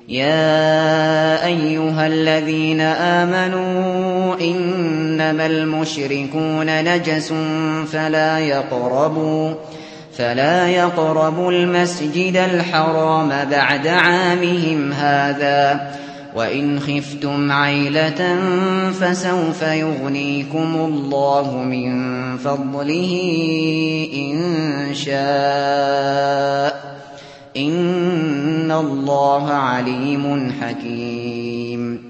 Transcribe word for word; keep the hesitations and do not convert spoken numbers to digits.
يَا أَيُّهَا الَّذِينَ آمَنُوا إِنَّمَا الْمُشْرِكُونَ نَجَسٌ فَلَا يَقْرَبُوا فلا يقربوا المسجد الحرام بعد عامهم هذا وإن خفتم عيلة فسوف يغنيكم الله من فضله إن شاء إن الله عليم حكيم.